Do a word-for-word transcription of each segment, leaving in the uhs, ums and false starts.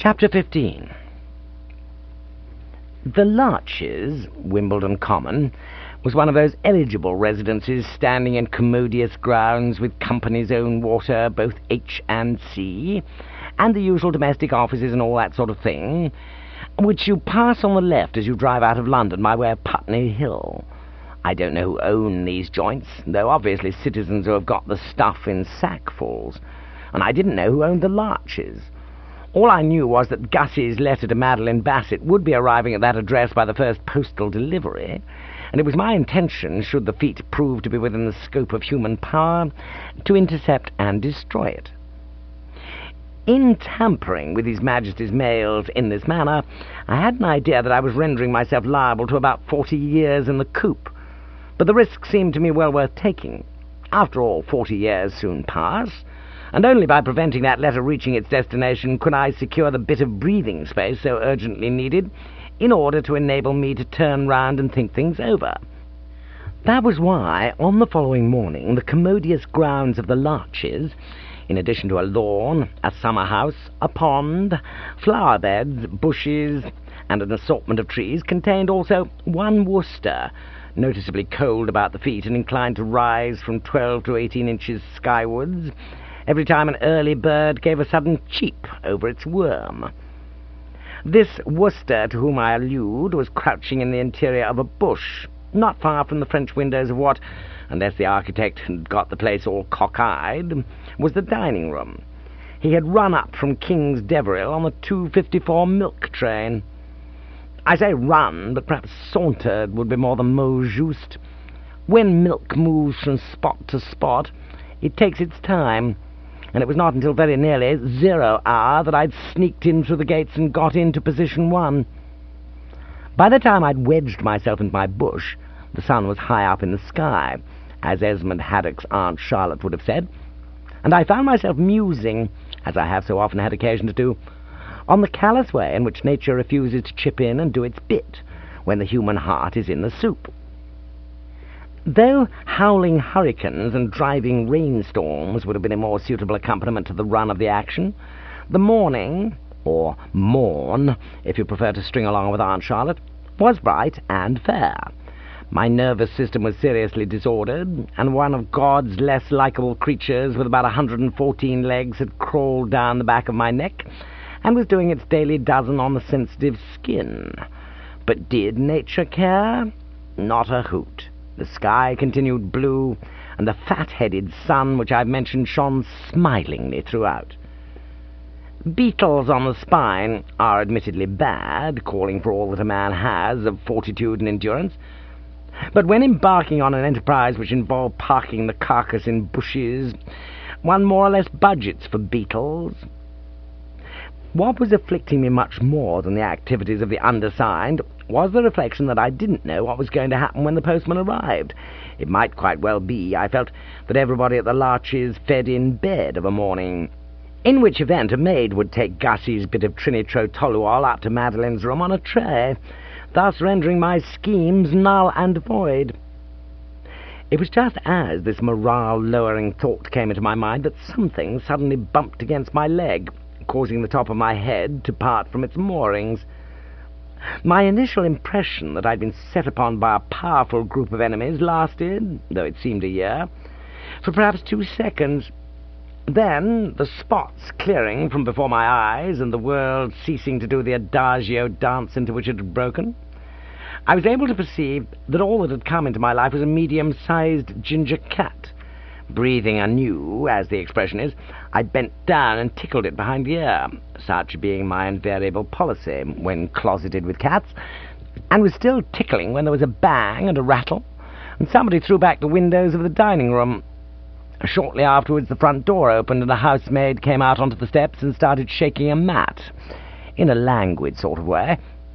Chapter fifteen. The Larches, Wimbledon Common, was one of those eligible residences standing in commodious grounds with company's own water, both H and C, and the usual domestic offices and all that sort of thing, which you pass on the left as you drive out of London by way of Putney Hill. I don't know who own these joints, though obviously citizens who have got the stuff in sackfuls, and I didn't know who owned the Larches. All I knew was that Gussie's letter to Madeline Bassett would be arriving at that address by the first postal delivery, and it was my intention, should the feat prove to be within the scope of human power, to intercept and destroy it. In tampering with His Majesty's mails in this manner, I had an idea that I was rendering myself liable to about forty years in the coop, but the risk seemed to me well worth taking. After all, forty years soon pass, and only by preventing that letter reaching its destination could I secure the bit of breathing space so urgently needed in order to enable me to turn round and think things over. That was why, on the following morning, the commodious grounds of the Larches, in addition to a lawn, a summer-house, a pond, flower-beds, bushes, and an assortment of trees, contained also one Worcester, noticeably cold about the feet and inclined to rise from twelve to eighteen inches skywards, every time an early bird gave a sudden cheep over its worm. This Worcester to whom I allude was crouching in the interior of a bush, not far from the French windows of what, unless the architect had got the place all cock-eyed, was the dining room. He had run up from King's Deveril on the two fifty-four milk train. I say run, but perhaps sauntered would be more the mot juste. When milk moves from spot to spot, it takes its time, and it was not until very nearly zero hour that I'd sneaked in through the gates and got into position one. By the time I'd wedged myself into my bush, the sun was high up in the sky, as Esmond Haddock's Aunt Charlotte would have said, and I found myself musing, as I have so often had occasion to do, on the callous way in which nature refuses to chip in and do its bit when the human heart is in the soup. Though howling hurricanes and driving rainstorms would have been a more suitable accompaniment to the run of the action, the morning, or morn, if you prefer to string along with Aunt Charlotte, was bright and fair. My nervous system was seriously disordered, and one of God's less likable creatures with about a hundred and fourteen legs had crawled down the back of my neck and was doing its daily dozen on the sensitive skin. But did nature care? Not a hoot. The sky continued blue, and the fat-headed sun, which I've mentioned, shone smilingly throughout. Beetles on the spine are admittedly bad, calling for all that a man has of fortitude and endurance, but when embarking on an enterprise which involved parking the carcass in bushes, one more or less budgets for beetles. What was afflicting me much more than the activities of the undersigned was the reflection that I didn't know what was going to happen when the postman arrived. It might quite well be, I felt, that everybody at the Larches fed in bed of a morning, in which event a maid would take Gussie's bit of trinitrotoluol up to Madeline's room on a tray, thus rendering my schemes null and void. It was just as this morale-lowering thought came into my mind that something suddenly bumped against my leg, causing the top of my head to part from its moorings. My initial impression that I'd been set upon by a powerful group of enemies lasted, though it seemed a year, for perhaps two seconds. Then, the spots clearing from before my eyes and the world ceasing to do the adagio dance into which it had broken, I was able to perceive that all that had come into my life was a medium-sized ginger cat. Breathing anew, as the expression is, I bent down and tickled it behind the ear, such being my invariable policy when closeted with cats, and was still tickling when there was a bang and a rattle, and somebody threw back the windows of the dining room. Shortly afterwards the front door opened, and a housemaid came out onto the steps and started shaking a mat, in a languid sort of way.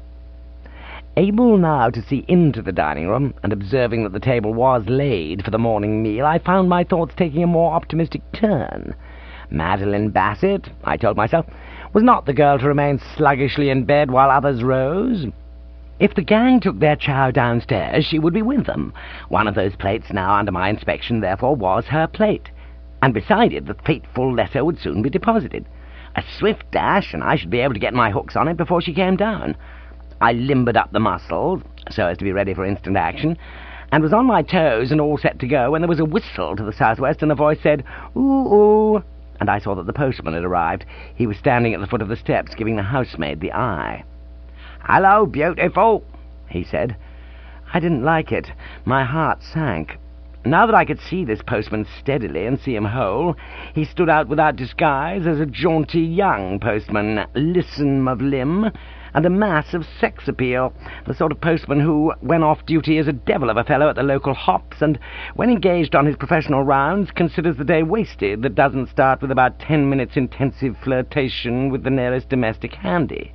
Able now to see into the dining room, and observing that the table was laid for the morning meal, I found my thoughts taking a more optimistic turn. Madeline Bassett, I told myself, was not the girl to remain sluggishly in bed while others rose. If the gang took their chow downstairs, she would be with them. One of those plates now under my inspection, therefore, was her plate, and beside it the fateful letter would soon be deposited. A swift dash, and I should be able to get my hooks on it before she came down. I limbered up the muscles, so as to be ready for instant action, and was on my toes and all set to go when there was a whistle to the southwest, and a voice said, "Ooh, ooh," and I saw that the postman had arrived. He was standing at the foot of the steps, giving the housemaid the eye. "Hello, beautiful," he said. I didn't like it. My heart sank. Now that I could see this postman steadily and see him whole, he stood out without disguise as a jaunty young postman, lissom of limb, and a mass of sex appeal, the sort of postman who, when off duty, is a devil of a fellow at the local hops, and when engaged on his professional rounds, considers the day wasted that doesn't start with about ten minutes' intensive flirtation with the nearest domestic handy.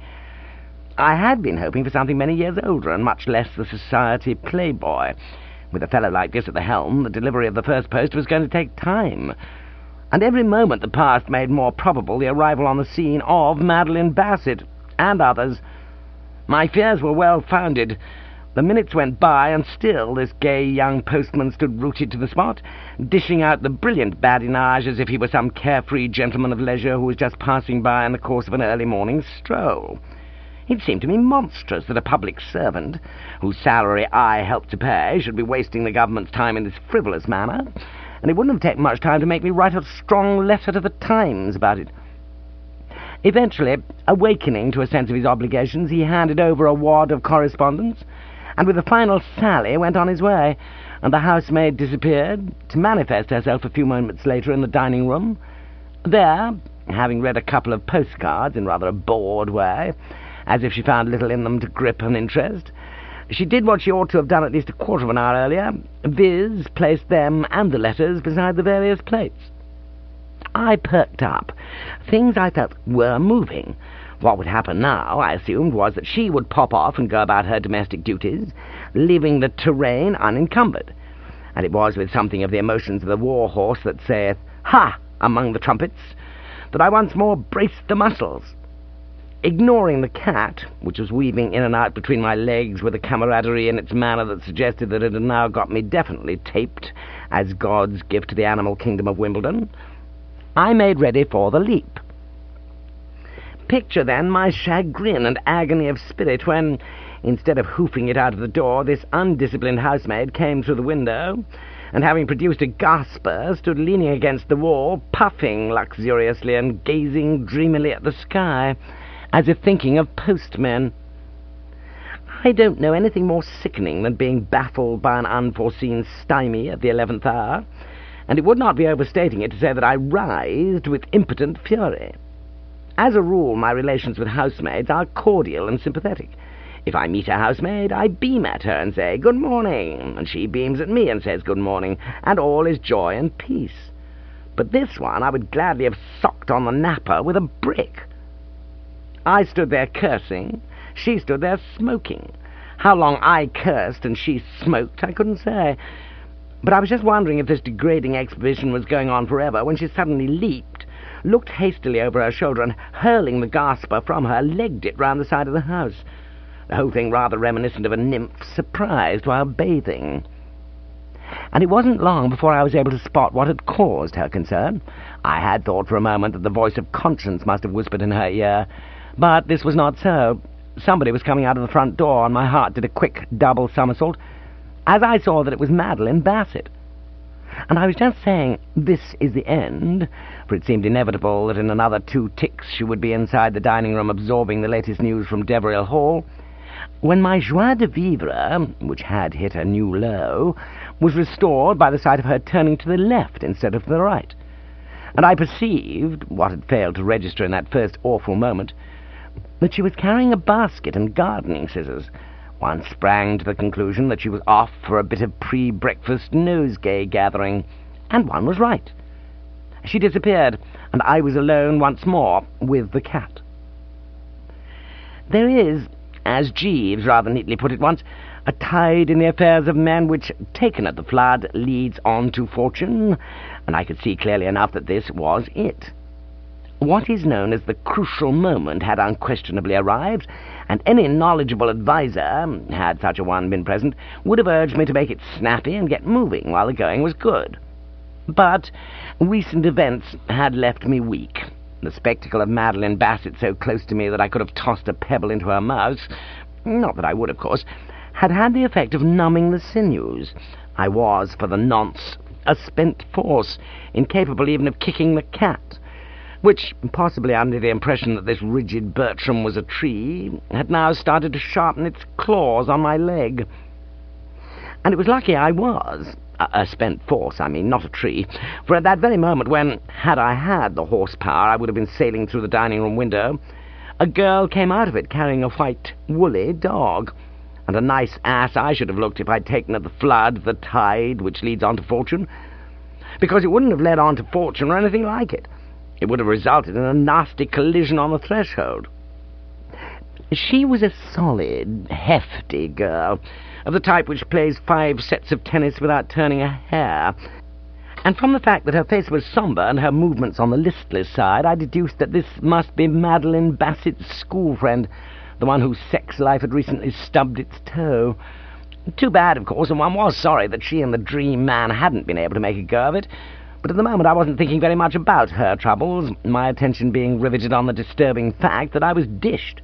I had been hoping for something many years older, and much less the society playboy. With a fellow like this at the helm, the delivery of the first post was going to take time, and every moment that passed made more probable the arrival on the scene of Madeline Bassett, and others. My fears were well-founded. The minutes went by, and still this gay young postman stood rooted to the spot, dishing out the brilliant badinage as if he were some carefree gentleman of leisure who was just passing by in the course of an early morning stroll. It seemed to me monstrous that a public servant, whose salary I helped to pay, should be wasting the government's time in this frivolous manner, and it wouldn't have taken much time to make me write a strong letter to the Times about it. Eventually, awakening to a sense of his obligations, he handed over a wad of correspondence, and with a final sally went on his way, and the housemaid disappeared, to manifest herself a few moments later in the dining-room. There, having read a couple of postcards in rather a bored way, as if she found little in them to grip an interest, she did what she ought to have done at least a quarter of an hour earlier, viz. Placed them and the letters beside the various plates. I perked up. Things, I felt, were moving. What would happen now, I assumed, was that she would pop off and go about her domestic duties, leaving the terrain unencumbered. And it was with something of the emotions of the war horse that saith, "Ha!" among the trumpets, that I once more braced the muscles. Ignoring the cat, which was weaving in and out between my legs with a camaraderie in its manner that suggested that it had now got me definitely taped as God's gift to the animal kingdom of Wimbledon, I made ready for the leap. Picture, then, my chagrin and agony of spirit when, instead of hoofing it out of the door, this undisciplined housemaid came through the window, and having produced a gasper, stood leaning against the wall, puffing luxuriously and gazing dreamily at the sky, as if thinking of postmen. I don't know anything more sickening than being baffled by an unforeseen stymie at the eleventh hour, and it would not be overstating it to say that I writhed with impotent fury. As a rule, my relations with housemaids are cordial and sympathetic. If I meet a housemaid, I beam at her and say, "Good morning," and she beams at me and says, "Good morning," and all is joy and peace. But this one I would gladly have socked on the napper with a brick. I stood there cursing, she stood there smoking. How long I cursed and she smoked, I couldn't say. But I was just wondering if this degrading exhibition was going on forever when she suddenly leaped, looked hastily over her shoulder, and, hurling the gasper from her, legged it round the side of the house. The whole thing rather reminiscent of a nymph surprised while bathing. And it wasn't long before I was able to spot what had caused her concern. I had thought for a moment that the voice of conscience must have whispered in her ear, but this was not so. Somebody was coming out of the front door, and my heart did a quick double somersault as I saw that it was Madeline Bassett. And I was just saying, "This is the end," for it seemed inevitable that in another two ticks she would be inside the dining-room absorbing the latest news from Deverill Hall, when my joie de vivre, which had hit a new low, was restored by the sight of her turning to the left instead of the right. And I perceived, what had failed to register in that first awful moment, that she was carrying a basket and gardening scissors. One sprang to the conclusion that she was off for a bit of pre-breakfast nosegay gathering, and one was right. She disappeared, and I was alone once more with the cat. There is, as Jeeves rather neatly put it once, a tide in the affairs of men which, taken at the flood, leads on to fortune, and I could see clearly enough that this was it. What is known as the crucial moment had unquestionably arrived, and any knowledgeable adviser, had such a one been present, would have urged me to make it snappy and get moving while the going was good. But recent events had left me weak. The spectacle of Madeline Bassett so close to me that I could have tossed a pebble into her mouth, not that I would, of course, had had the effect of numbing the sinews. I was, for the nonce, a spent force, incapable even of kicking the cat, which, possibly under the impression that this rigid Bertram was a tree, had now started to sharpen its claws on my leg. And it was lucky I was, a, a spent force, I mean, not a tree, for at that very moment when, had I had the horsepower, I would have been sailing through the dining-room window, a girl came out of it carrying a white, woolly dog. And a nice ass I should have looked if I'd taken at the flood, the tide, which leads on to fortune. Because it wouldn't have led on to fortune or anything like it. It would have resulted in a nasty collision on the threshold. She was a solid, hefty girl, of the type which plays five sets of tennis without turning a hair. And from the fact that her face was sombre and her movements on the listless side, I deduced that this must be Madeline Bassett's school friend, the one whose sex life had recently stubbed its toe. Too bad, of course, and one was sorry that she and the dream man hadn't been able to make a go of it, but at the moment I wasn't thinking very much about her troubles, my attention being riveted on the disturbing fact that I was dished.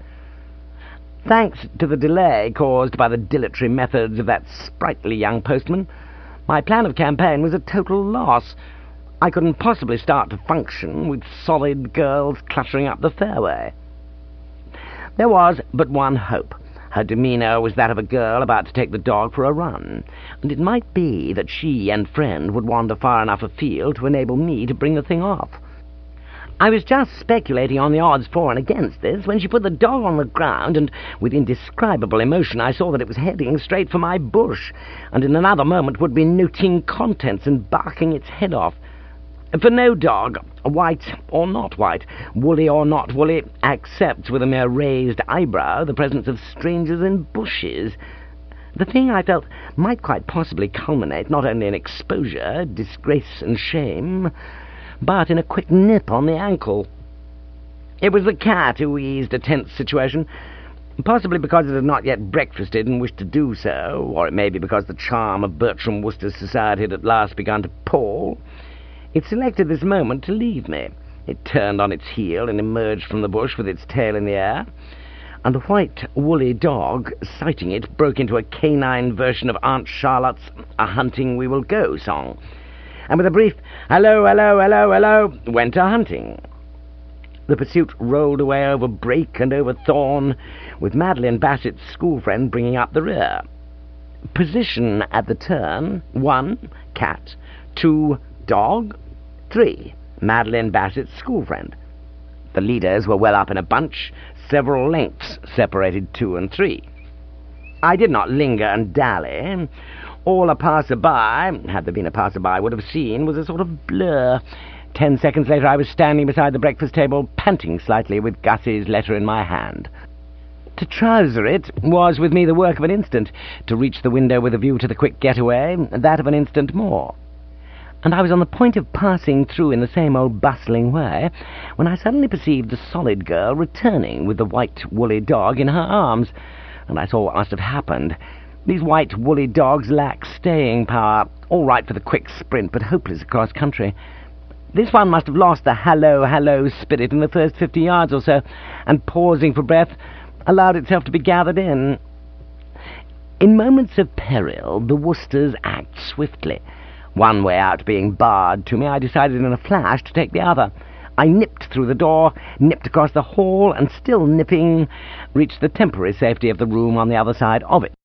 Thanks to the delay caused by the dilatory methods of that sprightly young postman, my plan of campaign was a total loss. I couldn't possibly start to function with solid girls cluttering up the fairway. There was but one hope. Her demeanour was that of a girl about to take the dog for a run, and it might be that she and friend would wander far enough afield to enable me to bring the thing off. I was just speculating on the odds for and against this when she put the dog on the ground, and with indescribable emotion I saw that it was heading straight for my bush, and in another moment would be noting contents and barking its head off. For no dog, white or not white, woolly or not woolly, accepts with a mere raised eyebrow the presence of strangers in bushes. The thing, I felt, might quite possibly culminate not only in exposure, disgrace and shame, but in a quick nip on the ankle. It was the cat who eased a tense situation, possibly because it had not yet breakfasted and wished to do so, or it may be because the charm of Bertram Wooster's society had at last begun to pall. It selected this moment to leave me. It turned on its heel and emerged from the bush with its tail in the air, and the white, woolly dog, sighting it, broke into a canine version of Aunt Charlotte's "A Hunting We Will Go" song, and with a brief "hello, hello, hello, hello," went a-hunting. The pursuit rolled away over brake and over thorn, with Madeline Bassett's school friend bringing up the rear. Position at the turn: one, cat; two, dog; three, Madeline Bassett's school friend. The leaders were well up in a bunch. Several lengths separated two and three. I did not linger and dally. All a passer-by, had there been a passer-by, would have seen was a sort of blur. Ten seconds later I was standing beside the breakfast table, panting slightly, with Gussie's letter in my hand. To trouser it was with me the work of an instant. To reach the window with a view to the quick getaway, that of an instant more. And I was on the point of passing through in the same old bustling way, when I suddenly perceived the solid girl returning with the white woolly dog in her arms, and I saw what must have happened. These white woolly dogs lack staying power, all right for the quick sprint, but hopeless across country. This one must have lost the hallo, hallo spirit in the first fifty yards or so, and pausing for breath, allowed itself to be gathered in. In moments of peril, the Woosters act swiftly. One way out being barred to me, I decided in a flash to take the other. I nipped through the door, nipped across the hall, and still nipping, reached the temporary safety of the room on the other side of it.